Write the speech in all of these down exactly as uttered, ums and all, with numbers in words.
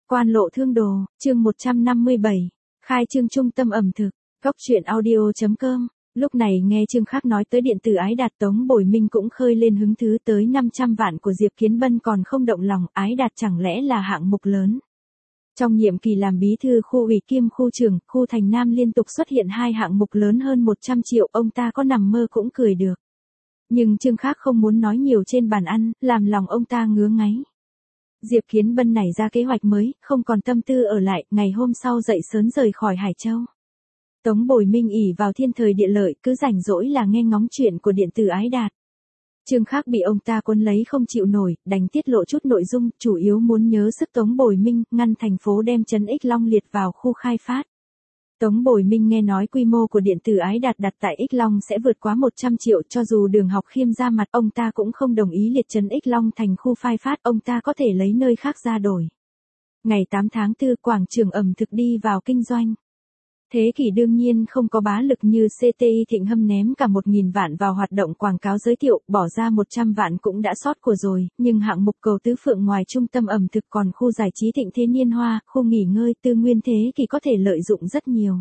Quan lộ thương đồ, chương một trăm năm mươi bảy, khai trương trung tâm ẩm thực, góc truyện audio chấm com. Lúc này nghe Trương Khắc nói tới điện tử Ái Đạt, Tống Bồi Minh cũng khơi lên hứng thú. Tới năm trăm vạn của Diệp Kiến Bân còn không động lòng, Ái Đạt chẳng lẽ là hạng mục lớn. Trong nhiệm kỳ làm bí thư khu ủy kiêm khu trưởng, khu Thành Nam liên tục xuất hiện hai hạng mục lớn hơn một trăm triệu, ông ta có nằm mơ cũng cười được. Nhưng Trương Khắc không muốn nói nhiều trên bàn ăn, làm lòng ông ta ngứa ngáy. Diệp Kiến Bân nảy ra kế hoạch mới, không còn tâm tư ở lại, ngày hôm sau dậy sớm rời khỏi Hải Châu. Tống Bồi Minh ỷ vào thiên thời địa lợi, cứ rảnh rỗi là nghe ngóng chuyện của điện tử Ái Đạt. Trương Khắc bị ông ta cuốn lấy không chịu nổi, đành tiết lộ chút nội dung, chủ yếu muốn nhớ sức Tống Bồi Minh, ngăn thành phố đem trấn Ích Long liệt vào khu khai phát. Tống Bồi Minh nghe nói quy mô của điện tử Ái Đạt đặt tại Ích Long sẽ vượt quá một trăm triệu, cho dù Đường Học Khiêm ra mặt, ông ta cũng không đồng ý liệt trấn Ích Long thành khu khai phát, ông ta có thể lấy nơi khác ra đổi. Ngày tám tháng tư, quảng trường ẩm thực đi vào kinh doanh. Thế kỷ đương nhiên không có bá lực như xê tê i Thịnh Hâm ném cả một nghìn vạn vào hoạt động quảng cáo giới thiệu, bỏ ra một trăm vạn cũng đã sót của rồi, nhưng hạng mục cầu Tứ Phượng ngoài trung tâm ẩm thực còn khu giải trí Thịnh Thế Niên Hoa, khu nghỉ ngơi Tư Nguyên Thế Kỷ có thể lợi dụng rất nhiều.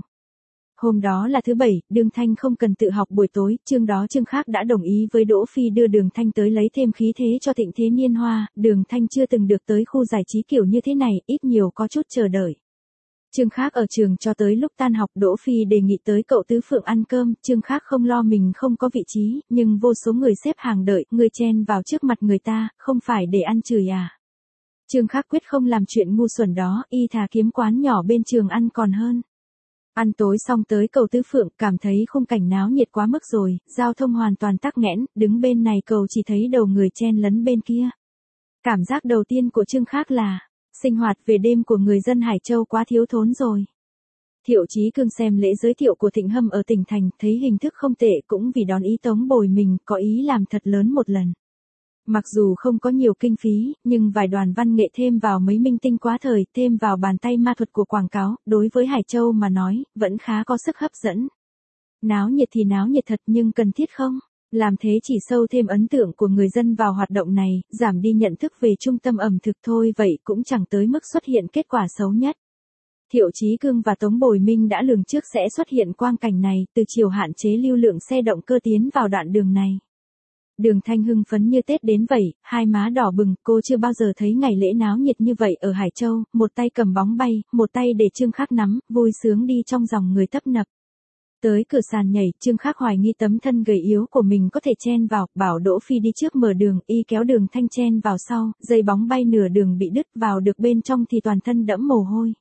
Hôm đó là thứ bảy, Đường Thanh không cần tự học buổi tối, chương đó Trương Khắc đã đồng ý với Đỗ Phi đưa Đường Thanh tới lấy thêm khí thế cho Thịnh Thế Niên Hoa, Đường Thanh chưa từng được tới khu giải trí kiểu như thế này, ít nhiều có chút chờ đợi. Trương Khắc ở trường cho tới lúc tan học, Đỗ Phi đề nghị tới cậu Tứ Phượng ăn cơm, Trương Khắc không lo mình không có vị trí, nhưng vô số người xếp hàng đợi, người chen vào trước mặt người ta, không phải để ăn chửi à. Trương Khắc quyết không làm chuyện ngu xuẩn đó, y thà kiếm quán nhỏ bên trường ăn còn hơn. Ăn tối xong tới cầu Tứ Phượng, cảm thấy khung cảnh náo nhiệt quá mức rồi, giao thông hoàn toàn tắc nghẽn, đứng bên này cầu chỉ thấy đầu người chen lấn bên kia. Cảm giác đầu tiên của Trương Khắc là, sinh hoạt về đêm của người dân Hải Châu quá thiếu thốn rồi. Thiệu Chí Cương xem lễ giới thiệu của Thịnh Hâm ở tỉnh thành, thấy hình thức không tệ, cũng vì đón ý Tống Bồi Minh, có ý làm thật lớn một lần. Mặc dù không có nhiều kinh phí, nhưng vài đoàn văn nghệ thêm vào mấy minh tinh quá thời, thêm vào bàn tay ma thuật của quảng cáo, đối với Hải Châu mà nói, vẫn khá có sức hấp dẫn. Náo nhiệt thì náo nhiệt thật, nhưng cần thiết không? Làm thế chỉ sâu thêm ấn tượng của người dân vào hoạt động này, giảm đi nhận thức về trung tâm ẩm thực thôi, vậy cũng chẳng tới mức xuất hiện kết quả xấu nhất. Thiệu Chí Cương và Tống Bồi Minh đã lường trước sẽ xuất hiện quang cảnh này, từ chiều hạn chế lưu lượng xe động cơ tiến vào đoạn đường này. Đường Thanh hưng phấn như Tết đến vậy, hai má đỏ bừng, cô chưa bao giờ thấy ngày lễ náo nhiệt như vậy ở Hải Châu, một tay cầm bóng bay, một tay để Trương Khắc nắm, vui sướng đi trong dòng người tấp nập. Tới cửa sàn nhảy, Trương Khắc hoài nghi tấm thân gầy yếu của mình có thể chen vào, bảo Đỗ Phi đi trước mở đường, y kéo Đường Thanh chen vào sau, dây bóng bay nửa đường bị đứt, vào được bên trong thì toàn thân đẫm mồ hôi.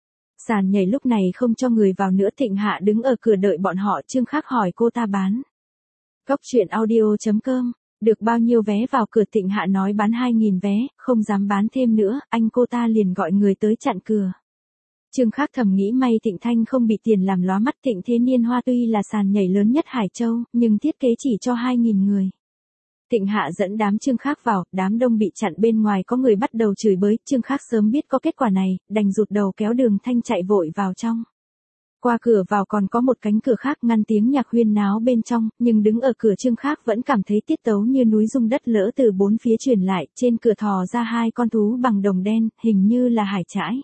Sàn nhảy lúc này không cho người vào nữa, Thịnh Hạ đứng ở cửa đợi bọn họ, Trương Khắc hỏi cô ta bán. Góc truyện audio chấm com, được bao nhiêu vé vào cửa, Thịnh Hạ nói bán hai nghìn vé, không dám bán thêm nữa, anh cô ta liền gọi người tới chặn cửa. Trương Khắc thầm nghĩ may Thịnh Thanh không bị tiền làm lóa mắt. Thịnh Thế Niên Hoa tuy là sàn nhảy lớn nhất Hải Châu, nhưng thiết kế chỉ cho hai nghìn người. Thịnh Hạ dẫn đám Trương Khắc vào, đám đông bị chặn bên ngoài, có người bắt đầu chửi bới, Trương Khắc sớm biết có kết quả này, đành rụt đầu kéo Đường Thanh chạy vội vào trong. Qua cửa vào còn có một cánh cửa khác ngăn tiếng nhạc huyên náo bên trong, nhưng đứng ở cửa Trương Khắc vẫn cảm thấy tiết tấu như núi rung đất lỡ từ bốn phía truyền lại, trên cửa thò ra hai con thú bằng đồng đen, hình như là hải trãi.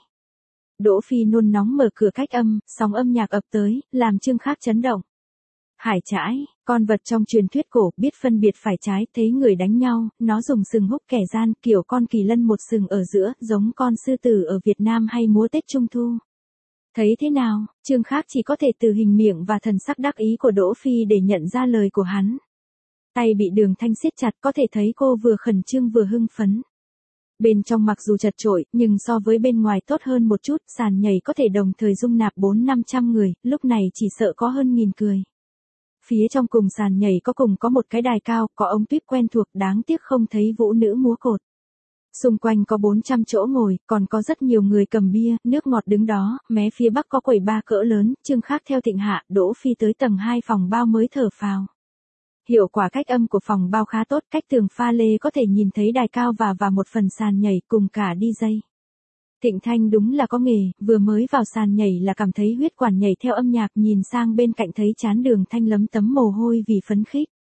Đỗ Phi nôn nóng mở cửa cách âm, sóng âm nhạc ập tới, làm Trương Khắc chấn động. Hải trãi, con vật trong truyền thuyết cổ, biết phân biệt phải trái, thấy người đánh nhau, nó dùng sừng húc kẻ gian, kiểu con kỳ lân một sừng ở giữa, giống con sư tử ở Việt Nam hay múa Tết Trung Thu. Thấy thế nào, Trương Khắc chỉ có thể từ hình miệng và thần sắc đắc ý của Đỗ Phi để nhận ra lời của hắn. Tay bị Đường Thanh siết chặt, có thể thấy cô vừa khẩn trương vừa hưng phấn. Bên trong mặc dù chật chội, nhưng so với bên ngoài tốt hơn một chút, sàn nhảy có thể đồng thời dung nạp bốn năm trăm người, lúc này chỉ sợ có hơn nghìn người. Phía trong cùng sàn nhảy có cùng có một cái đài cao, có ống tuyếp quen thuộc, đáng tiếc không thấy vũ nữ múa cột. Xung quanh có bốn trăm chỗ ngồi, còn có rất nhiều người cầm bia, nước ngọt đứng đó, mé phía bắc có quầy bar cỡ lớn, Trương Khắc theo Thịnh Hạ, Đỗ Phi tới tầng hai phòng bao mới thở phào. Hiệu quả cách âm của phòng bao khá tốt, cách tường pha lê có thể nhìn thấy đài cao và và một phần sàn nhảy cùng cả đi dây. Thịnh Thanh đúng là có nghề, vừa mới vào sàn nhảy là cảm thấy huyết quản nhảy theo âm nhạc, nhìn sang bên cạnh thấy trán Đường Thanh lấm tấm mồ hôi vì phấn khích.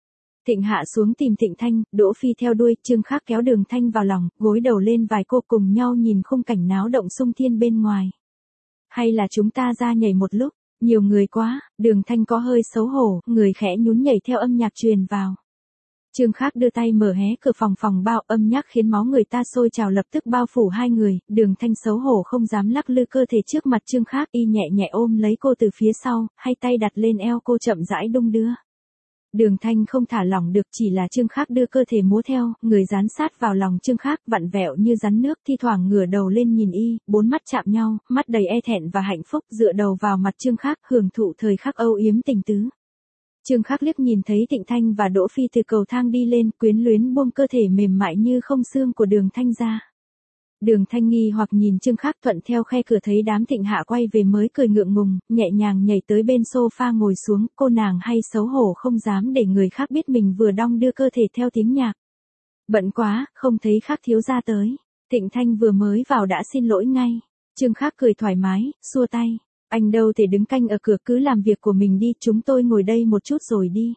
Thịnh Hạ xuống tìm Thịnh Thanh, Đỗ Phi theo đuôi, Trương Khắc kéo Đường Thanh vào lòng, gối đầu lên vài cô cùng nhau nhìn khung cảnh náo động sung thiên bên ngoài. Hay là chúng ta ra nhảy một lúc, nhiều người quá, Đường Thanh có hơi xấu hổ, người khẽ nhún nhảy theo âm nhạc truyền vào. Trương Khắc đưa tay mở hé cửa phòng phòng bao, âm nhạc khiến máu người ta sôi trào lập tức bao phủ hai người, Đường Thanh xấu hổ không dám lắc lư cơ thể trước mặt Trương Khắc, y nhẹ nhẹ ôm lấy cô từ phía sau, hai tay đặt lên eo cô chậm rãi đung đưa. Đường Thanh không thả lỏng được, chỉ là Trương Khắc đưa cơ thể múa theo, người dán sát vào lòng Trương Khắc, vặn vẹo như rắn nước, thi thoảng ngửa đầu lên nhìn y, bốn mắt chạm nhau, mắt đầy e thẹn và hạnh phúc, dựa đầu vào mặt Trương Khắc, hưởng thụ thời khắc âu yếm tình tứ. Trương Khắc liếc nhìn thấy Thịnh Thanh và Đỗ Phi từ cầu thang đi lên, quyến luyến buông cơ thể mềm mại như không xương của Đường Thanh ra. Đường Thanh nghi hoặc nhìn Trương Khắc, thuận theo khe cửa thấy đám Thịnh Hạ quay về mới cười ngượng ngùng, nhẹ nhàng nhảy tới bên sofa ngồi xuống, cô nàng hay xấu hổ không dám để người khác biết mình vừa đong đưa cơ thể theo tiếng nhạc. Bận quá, không thấy Khắc thiếu gia tới. Thịnh Thanh vừa mới vào đã xin lỗi ngay. Trương Khắc cười thoải mái, xua tay. Anh đâu thể đứng canh ở cửa, cứ làm việc của mình đi, chúng tôi ngồi đây một chút rồi đi.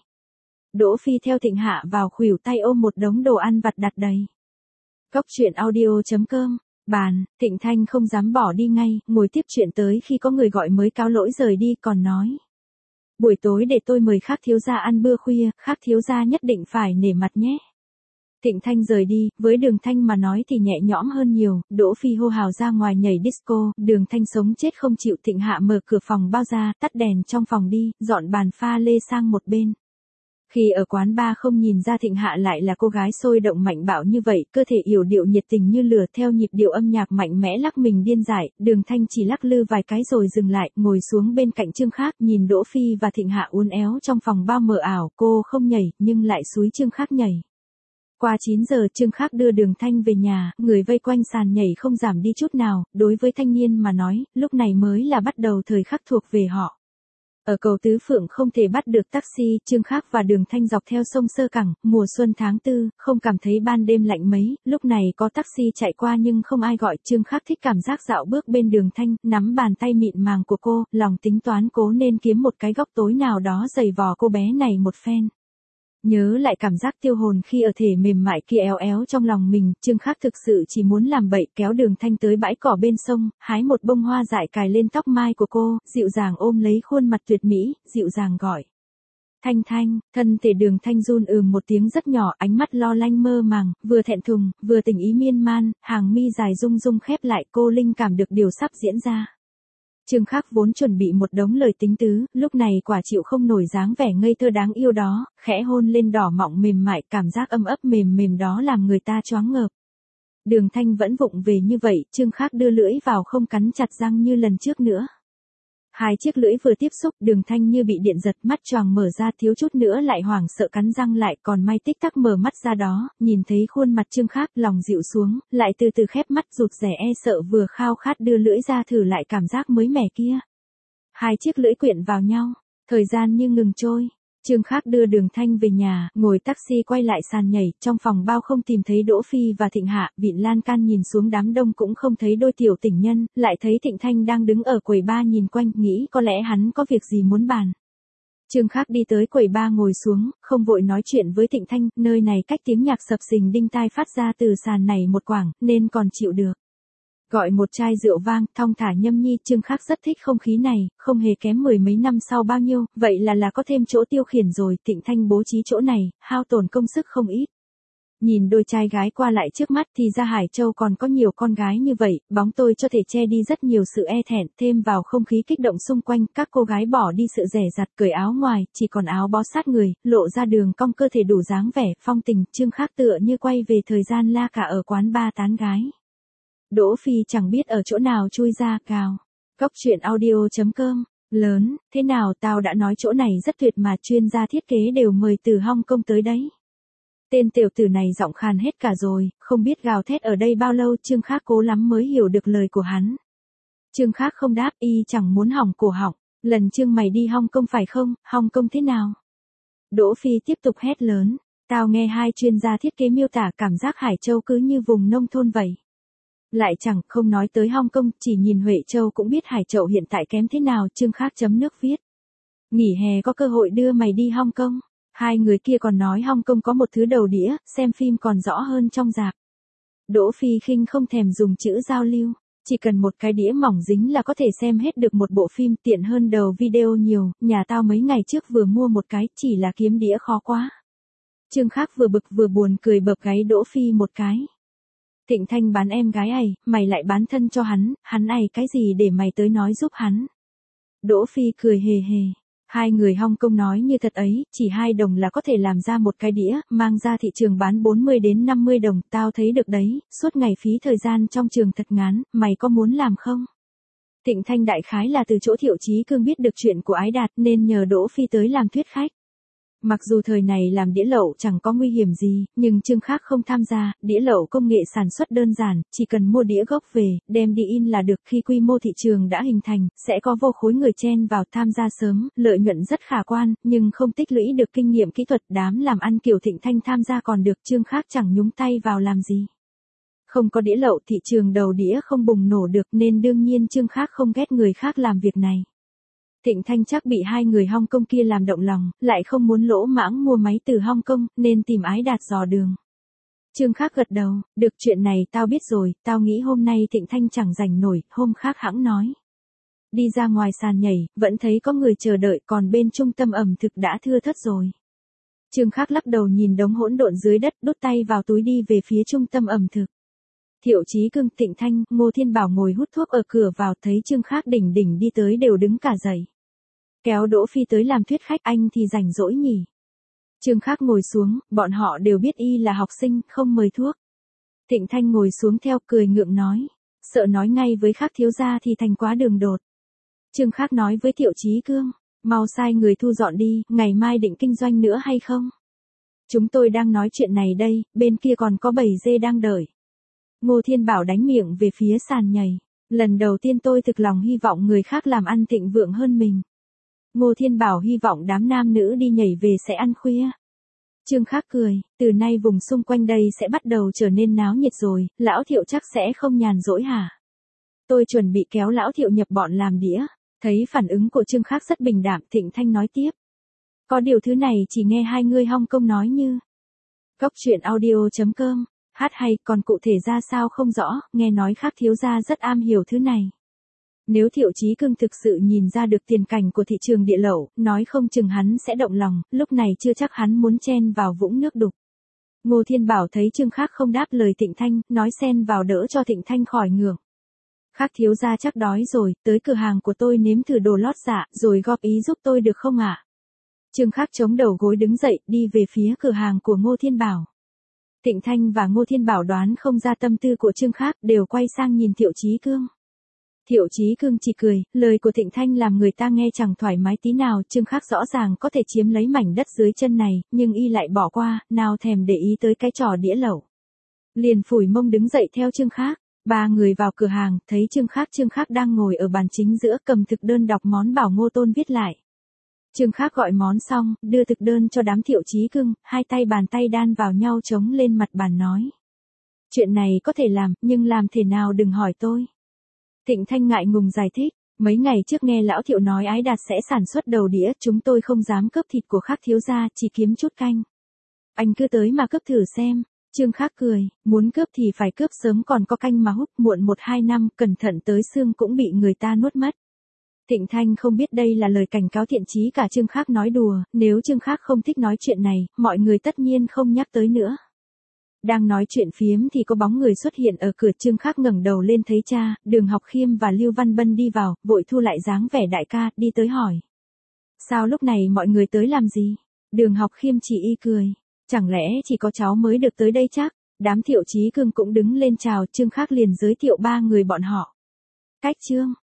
Đỗ Phi theo Thịnh Hạ vào khuỷu tay ôm một đống đồ ăn vặt đặt đầy. Góc truyện audio chấm com, bàn, Thịnh Thanh không dám bỏ đi ngay, ngồi tiếp chuyện tới khi có người gọi mới cáo lỗi rời đi, còn nói. Buổi tối để tôi mời Khắc thiếu gia ăn bữa khuya, Khắc thiếu gia nhất định phải nể mặt nhé. Thịnh Thanh rời đi, với Đường Thanh mà nói thì nhẹ nhõm hơn nhiều, Đỗ Phi hô hào ra ngoài nhảy disco, Đường Thanh sống chết không chịu. Thịnh Hạ mở cửa phòng bao ra, tắt đèn trong phòng đi, dọn bàn pha lê sang một bên. Khi ở quán bar không nhìn ra Thịnh Hạ lại là cô gái sôi động mạnh bạo như vậy, cơ thể yểu điệu nhiệt tình như lửa, theo nhịp điệu âm nhạc mạnh mẽ lắc mình điên dại, Đường Thanh chỉ lắc lư vài cái rồi dừng lại, ngồi xuống bên cạnh Trương Khắc, nhìn Đỗ Phi và Thịnh Hạ uốn éo trong phòng bar mờ ảo, cô không nhảy, nhưng lại xúi Trương Khắc nhảy. Qua chín giờ Trương Khắc đưa Đường Thanh về nhà, người vây quanh sàn nhảy không giảm đi chút nào, đối với thanh niên mà nói, lúc này mới là bắt đầu thời khắc thuộc về họ. Ở cầu Tứ Phượng không thể bắt được taxi, Trương Khắc và Đường Thanh dọc theo sông Sơ Cẳng, mùa xuân tháng tư, không cảm thấy ban đêm lạnh mấy, lúc này có taxi chạy qua nhưng không ai gọi, Trương Khắc thích cảm giác dạo bước bên Đường Thanh, nắm bàn tay mịn màng của cô, lòng tính toán cố nên kiếm một cái góc tối nào đó giày vò cô bé này một phen. Nhớ lại cảm giác tiêu hồn khi ở thể mềm mại kia éo éo trong lòng mình, Trương Khắc thực sự chỉ muốn làm bậy, kéo Đường Thanh tới bãi cỏ bên sông, hái một bông hoa dại cài lên tóc mai của cô, dịu dàng ôm lấy khuôn mặt tuyệt mỹ, dịu dàng gọi. Thanh Thanh, thân thể Đường Thanh run ừm một tiếng rất nhỏ, ánh mắt lo lanh mơ màng, vừa thẹn thùng, vừa tình ý miên man, hàng mi dài rung rung khép lại, cô linh cảm được điều sắp diễn ra. Trương Khắc vốn chuẩn bị một đống lời tính tứ, lúc này quả chịu không nổi dáng vẻ ngây thơ đáng yêu đó, khẽ hôn lên đỏ mọng mềm mại, cảm giác ấm ấp mềm mềm đó làm người ta choáng ngợp. Đường Thanh vẫn vụng về như vậy, Trương Khắc đưa lưỡi vào không cắn chặt răng như lần trước nữa. Hai chiếc lưỡi vừa tiếp xúc, Đường Thanh như bị điện giật, mắt choàng mở ra, thiếu chút nữa lại hoảng sợ cắn răng lại, còn may tích tắc mở mắt ra đó, nhìn thấy khuôn mặt Trương Khắc, lòng dịu xuống, lại từ từ khép mắt, rụt rè e sợ vừa khao khát đưa lưỡi ra thử lại cảm giác mới mẻ kia. Hai chiếc lưỡi quyện vào nhau, thời gian như ngừng trôi. Trương Khắc đưa Đường Thanh về nhà, ngồi taxi quay lại sàn nhảy, trong phòng bao không tìm thấy Đỗ Phi và Thịnh Hạ, vịn lan can nhìn xuống đám đông cũng không thấy đôi tiểu tình nhân, lại thấy Thịnh Thanh đang đứng ở quầy bar nhìn quanh, nghĩ có lẽ hắn có việc gì muốn bàn. Trương Khắc đi tới quầy bar ngồi xuống, không vội nói chuyện với Thịnh Thanh, nơi này cách tiếng nhạc sập sình đinh tai phát ra từ sàn này một quãng, nên còn chịu được. Gọi một chai rượu vang, thong thả nhâm nhi, Trương Khắc rất thích không khí này, không hề kém mười mấy năm sau bao nhiêu, vậy là là có thêm chỗ tiêu khiển rồi, Thịnh Thanh bố trí chỗ này, hao tổn công sức không ít. Nhìn đôi trai gái qua lại trước mắt thì ra Hải Châu còn có nhiều con gái như vậy, bóng tôi cho thể che đi rất nhiều sự e thẹn, thêm vào không khí kích động xung quanh, các cô gái bỏ đi sự rẻ rặt, cởi áo ngoài, chỉ còn áo bó sát người, lộ ra đường cong cơ thể đủ dáng vẻ, phong tình, Trương Khắc tựa như quay về thời gian la cả ở quán ba tán gái. Đỗ Phi chẳng biết ở chỗ nào chui ra, cào. Góc truyện audio chấm com, lớn, thế nào tao đã nói chỗ này rất tuyệt mà, chuyên gia thiết kế đều mời từ Hong Kong tới đấy. Tên tiểu tử này giọng khàn hết cả rồi, không biết gào thét ở đây bao lâu, Trương Khắc cố lắm mới hiểu được lời của hắn. Trương Khắc không đáp, y chẳng muốn hỏng cổ họng, lần Trương mày đi Hong Kong phải không, Hong Kong thế nào? Đỗ Phi tiếp tục hét lớn, tao nghe hai chuyên gia thiết kế miêu tả cảm giác Hải Châu cứ như vùng nông thôn vậy. Lại chẳng, không nói tới Hong Kong, chỉ nhìn Huệ Châu cũng biết Hải Châu hiện tại kém thế nào, Trương Khắc chấm nước viết. Nghỉ hè có cơ hội đưa mày đi Hong Kong. Hai người kia còn nói Hong Kong có một thứ đầu đĩa, xem phim còn rõ hơn trong rạp. Đỗ Phi Khinh không thèm dùng chữ giao lưu, chỉ cần một cái đĩa mỏng dính là có thể xem hết được một bộ phim, tiện hơn đầu video nhiều, nhà tao mấy ngày trước vừa mua một cái, chỉ là kiếm đĩa khó quá. Trương Khác vừa bực vừa buồn cười bập gáy Đỗ Phi một cái. Thịnh Thanh bán em gái ầy, mày lại bán thân cho hắn, hắn ầy cái gì để mày tới nói giúp hắn. Đỗ Phi cười hề hề. Hai người Hong Kong nói như thật ấy, chỉ hai đồng là có thể làm ra một cái đĩa, mang ra thị trường bán bốn mươi đến năm mươi đồng, tao thấy được đấy, suốt ngày phí thời gian trong trường thật ngắn, mày có muốn làm không? Thịnh Thanh đại khái là từ chỗ Thiệu Chí Cương biết được chuyện của Ái Đạt nên nhờ Đỗ Phi tới làm thuyết khách. Mặc dù thời này làm đĩa lậu chẳng có nguy hiểm gì, nhưng Trương Khác không tham gia, đĩa lậu công nghệ sản xuất đơn giản, chỉ cần mua đĩa gốc về, đem đi in là được. Khi quy mô thị trường đã hình thành, sẽ có vô khối người chen vào tham gia sớm, lợi nhuận rất khả quan, nhưng không tích lũy được kinh nghiệm kỹ thuật. Đám làm ăn kiểu Thịnh Thanh tham gia còn được, Trương Khác chẳng nhúng tay vào làm gì. Không có đĩa lậu, thị trường đầu đĩa không bùng nổ được nên đương nhiên Trương Khác không ghét người khác làm việc này. Thịnh Thanh chắc bị hai người Hong Kong kia làm động lòng, lại không muốn lỗ mãng mua máy từ Hong Kong, nên tìm Ái Đạt dò đường. Trương Khác gật đầu, được, chuyện này tao biết rồi, tao nghĩ hôm nay Thịnh Thanh chẳng rảnh nổi, hôm khác hẵng nói. Đi ra ngoài sàn nhảy, vẫn thấy có người chờ đợi, còn bên trung tâm ẩm thực đã thưa thớt rồi. Trương Khác lắc đầu nhìn đống hỗn độn dưới đất, đút tay vào túi đi về phía trung tâm ẩm thực. Thiệu Chí Cương, Thịnh Thanh, Ngô Thiên Bảo ngồi hút thuốc ở cửa vào, thấy Trương Khác đỉnh đỉnh đi tới đều đứng cả dậy. Kéo Đỗ Phi tới làm thuyết khách, anh thì rảnh rỗi nhỉ. Trương Khác ngồi xuống, bọn họ đều biết y là học sinh, không mời thuốc. Thịnh Thanh ngồi xuống theo, cười ngượng nói. Sợ nói ngay với Khác thiếu gia thì thành quá đường đột. Trương Khác nói với Thiệu Chí Cương, mau sai người thu dọn đi, ngày mai định kinh doanh nữa hay không? Chúng tôi đang nói chuyện này đây, bên kia còn có bầy dê đang đợi. Ngô Thiên Bảo đánh miệng về phía sàn nhảy. Lần đầu tiên tôi thực lòng hy vọng người khác làm ăn thịnh vượng hơn mình. Ngô Thiên Bảo hy vọng đám nam nữ đi nhảy về sẽ ăn khuya. Trương Khác cười, từ nay vùng xung quanh đây sẽ bắt đầu trở nên náo nhiệt rồi, lão Thiệu chắc sẽ không nhàn rỗi hả? Tôi chuẩn bị kéo lão Thiệu nhập bọn làm đĩa. Thấy phản ứng của Trương Khác rất bình đạm, Thịnh Thanh nói tiếp. Có điều thứ này chỉ nghe hai người Hong Kong nói như. Góc truyện audio chấm com, hát hay, còn cụ thể ra sao không rõ, nghe nói Khác thiếu gia rất am hiểu thứ này. Nếu Thiệu Chí Cương thực sự nhìn ra được tiền cảnh của thị trường địa lậu, nói không chừng hắn sẽ động lòng, lúc này chưa chắc hắn muốn chen vào vũng nước đục. Ngô Thiên Bảo thấy Trương Khác không đáp lời Thịnh Thanh, nói xen vào đỡ cho Thịnh Thanh khỏi ngượng. Khác thiếu gia chắc đói rồi, tới cửa hàng của tôi nếm thử đồ lót dạ, rồi góp ý giúp tôi được không ạ? Trương Khác chống đầu gối đứng dậy, đi về phía cửa hàng của Ngô Thiên Bảo. Thịnh Thanh và Ngô Thiên Bảo đoán không ra tâm tư của Trương Khác, đều quay sang nhìn Thiệu Chí Cương. Thiệu Chí Cương chỉ cười, lời của Thịnh Thanh làm người ta nghe chẳng thoải mái tí nào. Trương Khác rõ ràng có thể chiếm lấy mảnh đất dưới chân này, nhưng y lại bỏ qua, nào thèm để ý tới cái trò đĩa lẩu. Liền phủi mông đứng dậy theo Trương Khác. Ba người vào cửa hàng, thấy Trương Khác Trương Khác đang ngồi ở bàn chính giữa, cầm thực đơn đọc món bảo Ngô Tôn viết lại. Trương Khác gọi món xong, đưa thực đơn cho đám Thiệu Chí Cương, hai tay bàn tay đan vào nhau chống lên mặt bàn nói. Chuyện này có thể làm, nhưng làm thế nào đừng hỏi tôi. Thịnh Thanh ngại ngùng giải thích, mấy ngày trước nghe lão Thiệu nói Ái Đạt sẽ sản xuất đầu đĩa, chúng tôi không dám cướp thịt của Khác thiếu gia, chỉ kiếm chút canh. Anh cứ tới mà cướp thử xem. Trương Khác cười, muốn cướp thì phải cướp sớm, còn có canh mà hút muộn một hai năm, cẩn thận tới xương cũng bị người ta nuốt mất. Thịnh Thanh không biết đây là lời cảnh cáo thiện chí cả Trương Khác nói đùa, nếu Trương Khác không thích nói chuyện này, mọi người tất nhiên không nhắc tới nữa. Đang nói chuyện phiếm thì có bóng người xuất hiện ở cửa. Trương Khác ngẩng đầu lên thấy cha, Đường Học Khiêm và Lưu Văn Bân đi vào, vội thu lại dáng vẻ đại ca, đi tới hỏi. Sao lúc này mọi người tới làm gì? Đường Học Khiêm chỉ y cười. Chẳng lẽ chỉ có cháu mới được tới đây chắc? Đám Thiệu Chí Cương cũng đứng lên chào, Trương Khác liền giới thiệu ba người bọn họ. Cách Trương,